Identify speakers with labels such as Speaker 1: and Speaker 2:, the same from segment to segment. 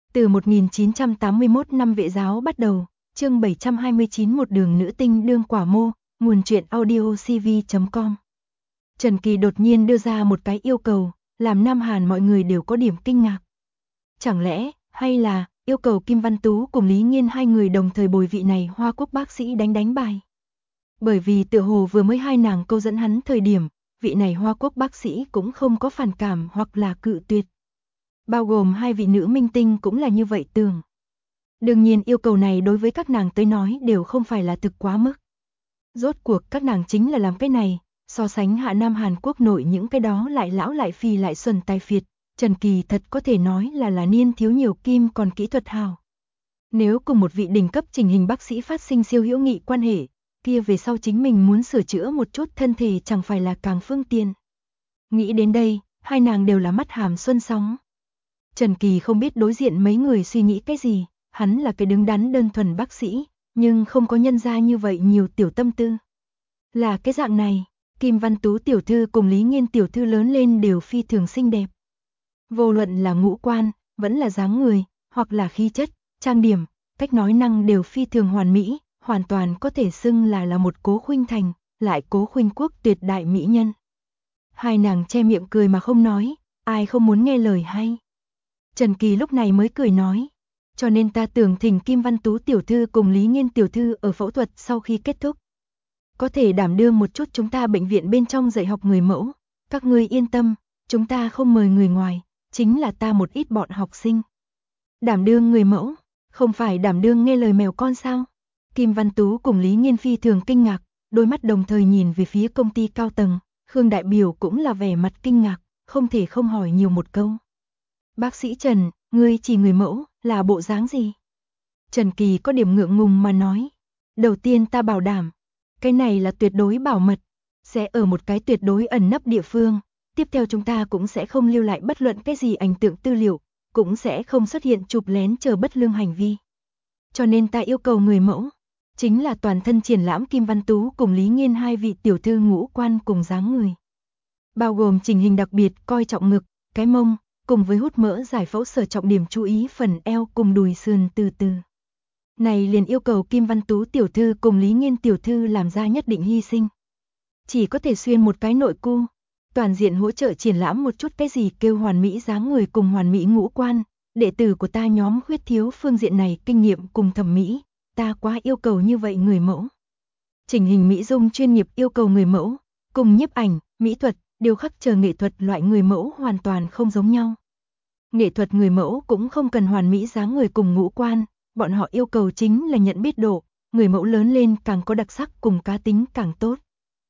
Speaker 1: Từ 1981 năm vệ giáo bắt đầu, chương 729 một đường nữ tinh đương quả mô, nguồn truyện audio cv.com. Trần Kỳ đột nhiên đưa ra một cái yêu cầu, làm Nam Hàn mọi người đều có điểm kinh ngạc. Chẳng lẽ, hay là, yêu cầu Kim Văn Tú cùng Lý Nghiên hai người đồng thời bồi vị này Hoa Quốc bác sĩ đánh bài. Bởi vì tựa hồ vừa mới hai nàng câu dẫn hắn thời điểm, vị này Hoa Quốc bác sĩ cũng không có phản cảm hoặc là cự tuyệt. Bao gồm hai vị nữ minh tinh cũng là như vậy tưởng. Đương nhiên yêu cầu này đối với các nàng tới nói đều không phải là thực quá mức. Rốt cuộc các nàng chính là làm cái này, so sánh hạ Nam Hàn Quốc nội những cái đó lại lão lại phì lại xuẩn tài phiệt, Trần Kỳ thật có thể nói là niên thiếu nhiều kim còn kỹ thuật hào. Nếu cùng một vị đỉnh cấp trình hình bác sĩ phát sinh siêu hữu nghị quan hệ, kia về sau chính mình muốn sửa chữa một chút thân thể chẳng phải là càng phương tiện. Nghĩ đến đây, hai nàng đều là mắt hàm xuân sóng. Trần Kỳ không biết đối diện mấy người suy nghĩ cái gì, hắn là cái đứng đắn đơn thuần bác sĩ, nhưng không có nhân ra như vậy nhiều tiểu tâm tư. Là cái dạng này, Kim Văn Tú tiểu thư cùng Lý Nghiên tiểu thư lớn lên đều phi thường xinh đẹp. Vô luận là ngũ quan, vẫn là dáng người, hoặc là khí chất, trang điểm, cách nói năng đều phi thường hoàn mỹ, hoàn toàn có thể xưng là một Cố Khuynh Thành, lại Cố Khuynh Quốc tuyệt đại mỹ nhân. Hai nàng che miệng cười mà không nói, ai không muốn nghe lời hay. Trần Kỳ lúc này mới cười nói, cho nên ta tưởng thỉnh Kim Văn Tú tiểu thư cùng Lý Nghiên tiểu thư ở phẫu thuật sau khi kết thúc. Có thể đảm đương một chút chúng ta bệnh viện bên trong dạy học người mẫu, các ngươi yên tâm, chúng ta không mời người ngoài, chính là ta một ít bọn học sinh. Đảm đương người mẫu, không phải đảm đương nghe lời mèo con sao? Kim Văn Tú cùng Lý Nghiên phi thường kinh ngạc, đôi mắt đồng thời nhìn về phía công ty cao tầng, Khương đại biểu cũng là vẻ mặt kinh ngạc, không thể không hỏi nhiều một câu. Bác sĩ Trần, ngươi chỉ người mẫu, là bộ dáng gì? Trần Kỳ có điểm ngượng ngùng mà nói. Đầu tiên ta bảo đảm, cái này là tuyệt đối bảo mật, sẽ ở một cái tuyệt đối ẩn nấp địa phương. Tiếp theo chúng ta cũng sẽ không lưu lại bất luận cái gì ảnh tượng tư liệu, cũng sẽ không xuất hiện chụp lén chờ bất lương hành vi. Cho nên ta yêu cầu người mẫu, chính là toàn thân triển lãm Kim Văn Tú cùng Lý Nghiên hai vị tiểu thư ngũ quan cùng dáng người. Bao gồm chỉnh hình đặc biệt coi trọng ngực, cái mông, cùng với hút mỡ giải phẫu sở trọng điểm chú ý phần eo cùng đùi sườn từ từ. Này liền yêu cầu Kim Văn Tú tiểu thư cùng Lý Nghiên tiểu thư làm ra nhất định hy sinh. Chỉ có thể xuyên một cái nội cu, toàn diện hỗ trợ triển lãm một chút cái gì kêu hoàn mỹ dáng người cùng hoàn mỹ ngũ quan, đệ tử của ta nhóm khuyết thiếu phương diện này kinh nghiệm cùng thẩm mỹ, ta quá yêu cầu như vậy người mẫu. Chỉnh hình mỹ dung chuyên nghiệp yêu cầu người mẫu, cùng nhiếp ảnh, mỹ thuật, điêu khắc chờ nghệ thuật loại người mẫu hoàn toàn không giống nhau. Nghệ thuật người mẫu cũng không cần hoàn mỹ dáng người cùng ngũ quan, bọn họ yêu cầu chính là nhận biết độ, người mẫu lớn lên càng có đặc sắc cùng cá tính càng tốt.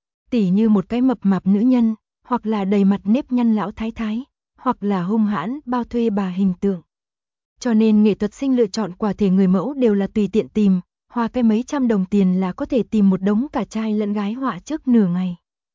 Speaker 1: Tỉ như một cái mập mạp nữ nhân, hoặc là đầy mặt nếp nhăn lão thái thái, hoặc là hung hãn bao thuê bà hình tượng. Cho nên nghệ thuật sinh lựa chọn quả thể người mẫu đều là tùy tiện tìm, hoa cái mấy trăm đồng tiền là có thể tìm một đống cả trai lẫn gái họa trước nửa ngày.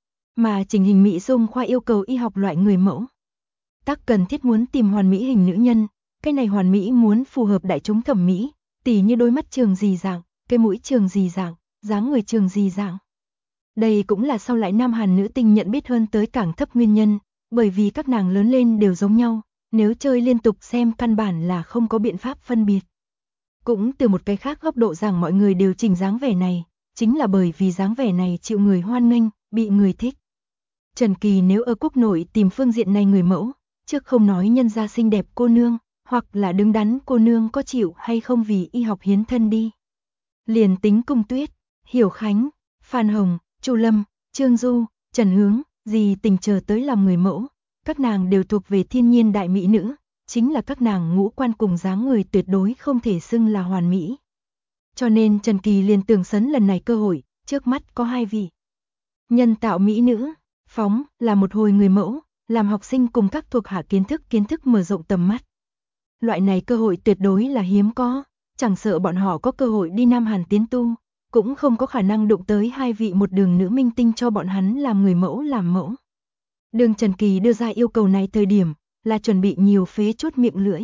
Speaker 1: Mà chỉnh hình mỹ dung khoa yêu cầu y học loại người mẫu. Tác cần thiết muốn tìm hoàn mỹ hình nữ nhân, cái này hoàn mỹ muốn phù hợp đại chúng thẩm mỹ, tỉ như đôi mắt trường gì dạng, cái mũi trường gì dạng, dáng người trường gì dạng. Đây cũng là sau lại Nam Hàn nữ tinh nhận biết hơn tới càng thấp nguyên nhân, bởi vì các nàng lớn lên đều giống nhau, nếu chơi liên tục xem căn bản là không có biện pháp phân biệt. Cũng từ một cái khác góc độ rằng mọi người đều chỉnh dáng vẻ này, chính là bởi vì dáng vẻ này chịu người hoan nghênh, bị người thích. Trần Kỳ nếu ở quốc nội tìm phương diện này người mẫu, trước không nói nhân gia xinh đẹp cô nương, hoặc là đứng đắn cô nương có chịu hay không vì y học hiến thân đi. Liền tính Cung Tuyết, Hiểu Khánh, Phan Hồng, Chu Lâm, Trương Du, Trần Hướng, gì tình chờ tới làm người mẫu, các nàng đều thuộc về thiên nhiên đại mỹ nữ, chính là các nàng ngũ quan cùng dáng người tuyệt đối không thể xưng là hoàn mỹ. Cho nên Trần Kỳ liền tưởng sấn lần này cơ hội, trước mắt có hai vị nhân tạo mỹ nữ, phóng là một hồi người mẫu, làm học sinh cùng các thuộc hạ kiến thức mở rộng tầm mắt. Loại này cơ hội tuyệt đối là hiếm có, chẳng sợ bọn họ có cơ hội đi Nam Hàn tiến tu, cũng không có khả năng đụng tới hai vị một đường nữ minh tinh cho bọn hắn làm người mẫu làm mẫu. Đường Trần Kỳ đưa ra yêu cầu này thời điểm, là chuẩn bị nhiều phế chút miệng lưỡi.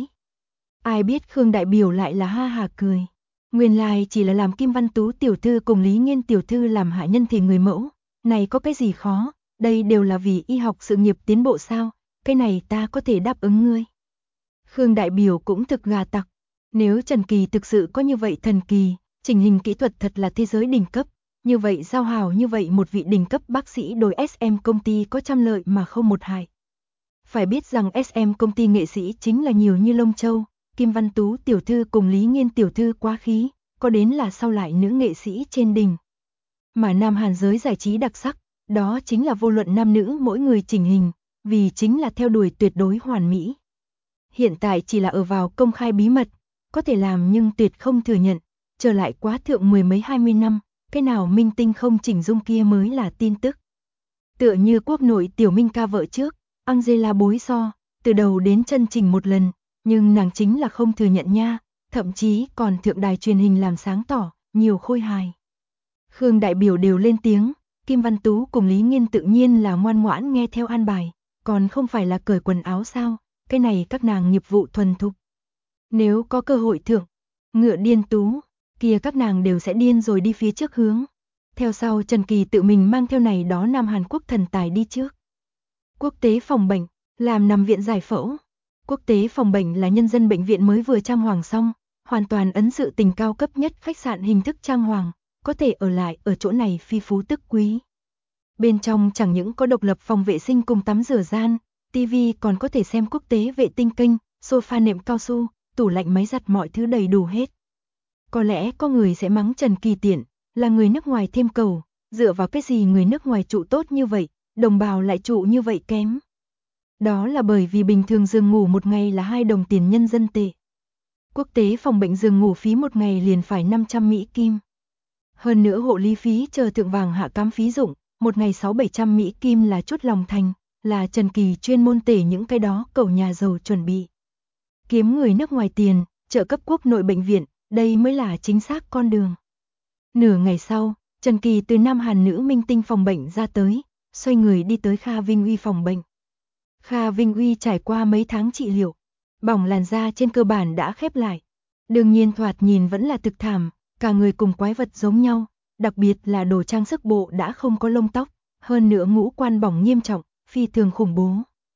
Speaker 1: Ai biết Khương đại biểu lại là ha hà cười. Nguyên lai chỉ là làm Kim Văn Tú tiểu thư cùng Lý Nghiên tiểu thư làm hạ nhân thì người mẫu, này có cái gì khó, đây đều là vì y học sự nghiệp tiến bộ sao, cái này ta có thể đáp ứng ngươi. Khương đại biểu cũng thực gà tặc. Nếu Trần Kỳ thực sự có như vậy thần kỳ, chỉnh hình kỹ thuật thật là thế giới đỉnh cấp, như vậy giao hảo như vậy một vị đỉnh cấp bác sĩ đối SM công ty có trăm lợi mà không một hại. Phải biết rằng SM công ty nghệ sĩ chính là nhiều như lông châu, Kim Văn Tú tiểu thư cùng Lý Nghiên tiểu thư quá khí, có đến là sau lại nữ nghệ sĩ trên đỉnh. Mà Nam Hàn giới giải trí đặc sắc, đó chính là vô luận nam nữ mỗi người chỉnh hình, vì chính là theo đuổi tuyệt đối hoàn mỹ. Hiện tại chỉ là ở vào công khai bí mật, có thể làm nhưng tuyệt không thừa nhận, trở lại quá thượng mười mấy 20 năm, cái nào minh tinh không chỉnh dung kia mới là tin tức. Tựa như quốc nội tiểu minh ca vợ trước, Angela Bối So, từ đầu đến chân chỉnh một lần, nhưng nàng chính là không thừa nhận nha, thậm chí còn thượng đài truyền hình làm sáng tỏ, nhiều khôi hài. Khương đại biểu đều lên tiếng, Kim Văn Tú cùng Lý Nghiên tự nhiên là ngoan ngoãn nghe theo an bài, còn không phải là cởi quần áo sao, cái này các nàng nghiệp vụ thuần thục. Nếu có cơ hội thượng, ngựa điên tú, kia các nàng đều sẽ điên rồi đi phía trước hướng. Theo sau Trần Kỳ tự mình mang theo này đó Nam Hàn Quốc thần tài đi trước. Quốc tế phòng bệnh, làm nằm viện giải phẫu. Quốc tế phòng bệnh là nhân dân bệnh viện mới vừa trang hoàng xong, hoàn toàn ấn sự tình cao cấp nhất khách sạn hình thức trang hoàng, có thể ở lại ở chỗ này phi phú tức quý. Bên trong chẳng những có độc lập phòng vệ sinh cùng tắm rửa gian, tivi còn có thể xem quốc tế vệ tinh kênh, sofa nệm cao su, tủ lạnh máy giặt mọi thứ đầy đủ hết. Có lẽ có người sẽ mắng Trần Kỳ tiện, là người nước ngoài thêm cầu, dựa vào cái gì người nước ngoài trụ tốt như vậy, đồng bào lại trụ như vậy kém. Đó là bởi vì bình thường giường ngủ một ngày là 2 đồng tiền nhân dân tệ. Quốc tế phòng bệnh giường ngủ phí một ngày liền phải 500 Mỹ Kim. Hơn nữa hộ lý phí chờ thượng vàng hạ cám phí dụng, một ngày 600-700 Mỹ Kim là chút lòng thành, là Trần Kỳ chuyên môn tể những cái đó cẩu nhà giàu chuẩn bị. Kiếm người nước ngoài tiền, trợ cấp quốc nội bệnh viện, đây mới là chính xác con đường. Nửa ngày sau, Trần Kỳ từ Nam Hàn nữ minh tinh phòng bệnh ra tới, xoay người đi tới Kha Vinh Uy phòng bệnh. Kha Vinh Uy trải qua mấy tháng trị liệu, bỏng làn da trên cơ bản đã khép lại. Đương nhiên thoạt nhìn vẫn là thực thảm, cả người cùng quái vật giống nhau, đặc biệt là đồ trang sức bộ đã không có lông tóc, hơn nữa ngũ quan bỏng nghiêm trọng, phi thường khủng bố.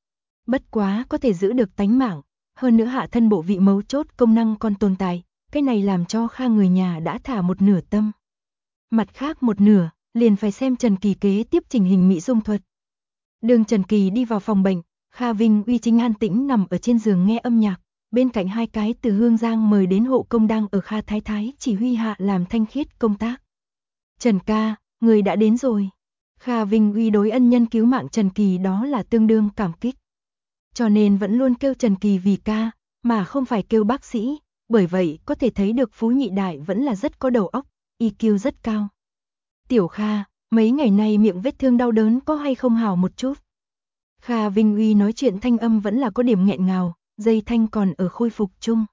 Speaker 1: Bất quá có thể giữ được tánh mạng, hơn nữa hạ thân bộ vị mấu chốt công năng còn tồn tại, cái này làm cho Kha người nhà đã thả một nửa tâm. Mặt khác một nửa, liền phải xem Trần Kỳ kế tiếp chỉnh hình mỹ dung thuật. Đường Trần Kỳ đi vào phòng bệnh, Kha Vinh Uy chính an tĩnh nằm ở trên giường nghe âm nhạc, bên cạnh hai cái từ Hương Giang mời đến hộ công đang ở Kha Thái Thái chỉ huy hạ làm thanh khiết công tác. Trần ca, người đã đến rồi. Kha Vinh Uy đối ân nhân cứu mạng Trần Kỳ đó là tương đương cảm kích. Cho nên vẫn luôn kêu Trần Kỳ vì ca, mà không phải kêu bác sĩ, bởi vậy có thể thấy được Phú Nhị Đại vẫn là rất có đầu óc, EQ rất cao. Tiểu Kha, mấy ngày nay miệng vết thương đau đớn có hay không hào một chút? Kha Vinh Uy nói chuyện thanh âm vẫn là có điểm nghẹn ngào, dây thanh còn ở khôi phục chung.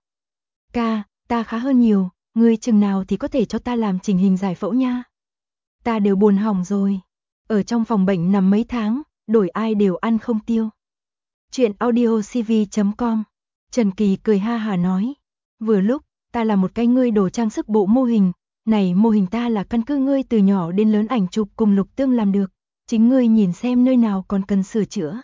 Speaker 1: Ca, ta khá hơn nhiều, ngươi chừng nào thì có thể cho ta làm chỉnh hình giải phẫu nha. Ta đều buồn hỏng rồi. Ở trong phòng bệnh nằm mấy tháng, đổi ai đều ăn không tiêu. Chuyện audiocv.com. Trần Kỳ cười ha hà nói. Vừa lúc, ta là một cái ngươi đồ trang sức bộ mô hình. Này mô hình ta là căn cứ ngươi từ nhỏ đến lớn ảnh chụp cùng Lục Tương làm được. Chính ngươi nhìn xem nơi nào còn cần sửa chữa.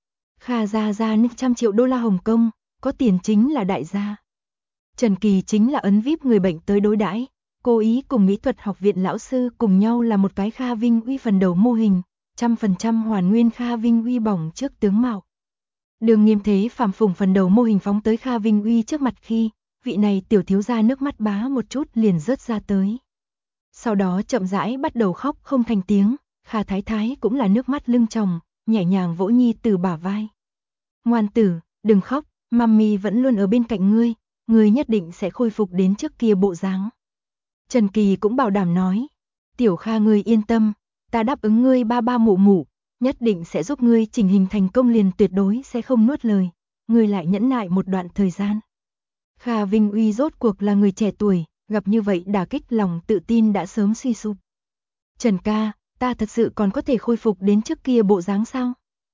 Speaker 1: Kha ra 500 triệu đô la Hồng Kông, có tiền chính là đại gia. Trần Kỳ chính là ấn VIP người bệnh tới đối đãi, cố ý cùng mỹ thuật học viện lão sư cùng nhau là một cái Kha Vinh Uy phần đầu mô hình, 100% hoàn nguyên Kha Vinh Uy bỏng trước tướng mạo. Đường Nghiêm Thế phàm phùng phần đầu mô hình phóng tới Kha Vinh Uy trước mặt khi, vị này tiểu thiếu gia nước mắt bá một chút liền rớt ra tới. Sau đó chậm rãi bắt đầu khóc không thành tiếng, Kha Thái Thái cũng là nước mắt lưng tròng, nhẹ nhàng vỗ nhi từ bả vai. Ngoan tử, đừng khóc, mami vẫn luôn ở bên cạnh ngươi nhất định sẽ khôi phục đến trước kia bộ dáng. Trần Kỳ cũng bảo đảm nói, tiểu Kha ngươi yên tâm, ta đáp ứng ngươi ba ba mụ mụ, nhất định sẽ giúp ngươi chỉnh hình thành công liền tuyệt đối sẽ không nuốt lời, ngươi lại nhẫn nại một đoạn thời gian. Kha Vinh Uy rốt cuộc là người trẻ tuổi, gặp như vậy đả kích lòng tự tin đã sớm suy sụp. Trần ca, ta thật sự còn có thể khôi phục đến trước kia bộ dáng sao?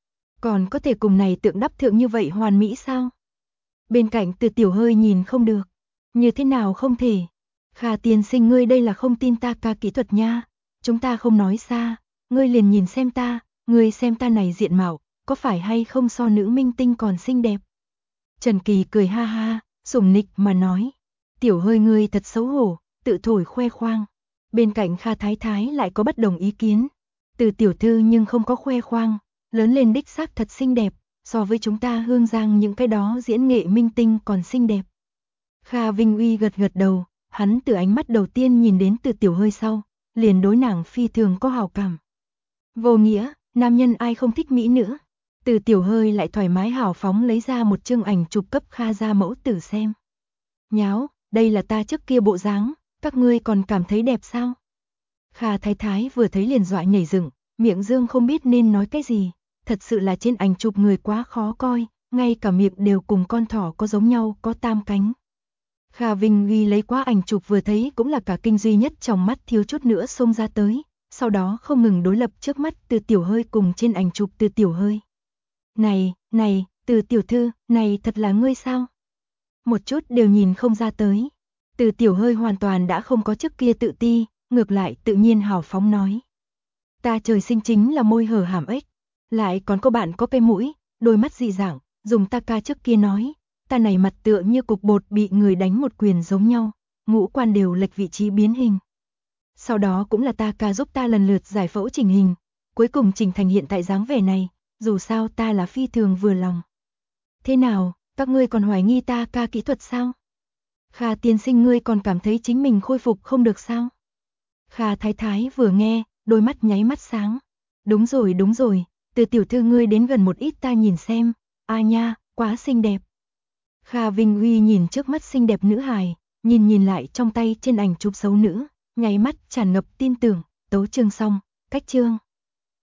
Speaker 1: Còn có thể cùng này tượng đắp thượng như vậy hoàn mỹ sao? Bên cạnh Từ Tiểu hơi nhìn không được. Như thế nào không thể? Kha tiên sinh ngươi đây là không tin ta ca kỹ thuật nha. Chúng ta không nói xa. Ngươi liền nhìn xem ta. Ngươi xem ta này diện mạo. Có phải hay không so nữ minh tinh còn xinh đẹp? Trần Kỳ cười ha ha, sủng nịch mà nói. Tiểu Hơi ngươi thật xấu hổ, tự thổi khoe khoang. Bên cạnh Kha Thái Thái lại có bất đồng ý kiến. Từ tiểu thư nhưng không có khoe khoang, lớn lên đích xác thật xinh đẹp, so với chúng ta Hương Giang những cái đó diễn nghệ minh tinh còn xinh đẹp. Kha Vinh Uy gật gật đầu, hắn từ ánh mắt đầu tiên nhìn đến Từ Tiểu Hơi sau, liền đối nàng phi thường có hảo cảm. Vô nghĩa, nam nhân ai không thích mỹ nữ. Từ Tiểu Hơi lại thoải mái hào phóng lấy ra một chương ảnh chụp cấp Kha gia mẫu tử xem. Nháo, đây là ta trước kia bộ dáng, các ngươi còn cảm thấy đẹp sao? Kha Thái Thái vừa thấy liền dọa nhảy dựng, miệng dương không biết nên nói cái gì, thật sự là trên ảnh chụp người quá khó coi, ngay cả miệng đều cùng con thỏ có giống nhau, có tam cánh. Kha Vinh Uy lấy qua ảnh chụp vừa thấy cũng là cả kinh duy nhất trong mắt thiếu chút nữa xông ra tới, sau đó không ngừng đối lập trước mắt Từ Tiểu Hơi cùng trên ảnh chụp Từ Tiểu Hơi. Này, Từ tiểu thư, này thật là ngươi sao? Một chút đều nhìn không ra tới. Từ Tiểu Hơi hoàn toàn đã không có trước kia tự ti, ngược lại tự nhiên hào phóng nói. Ta trời sinh chính là môi hở hàm ếch, lại còn có bạn có cái mũi, đôi mắt dị dạng, dùng ta ca trước kia nói, ta này mặt tựa như cục bột bị người đánh một quyền giống nhau, ngũ quan đều lệch vị trí biến hình. Sau đó cũng là ta ca giúp ta lần lượt giải phẫu chỉnh hình, cuối cùng chỉnh thành hiện tại dáng vẻ này, dù sao ta là phi thường vừa lòng. Thế nào, các ngươi còn hoài nghi ta ca kỹ thuật sao? Kha tiên sinh ngươi còn cảm thấy chính mình khôi phục không được sao? Kha Thái Thái vừa nghe, đôi mắt nháy mắt sáng. Đúng rồi, Từ tiểu thư ngươi đến gần một ít ta nhìn xem, a nha, quá xinh đẹp. Kha Vinh Uy nhìn trước mắt xinh đẹp nữ hài, nhìn lại trong tay trên ảnh chụp xấu nữ, nháy mắt tràn ngập tin tưởng, tấu chương xong, cách chương.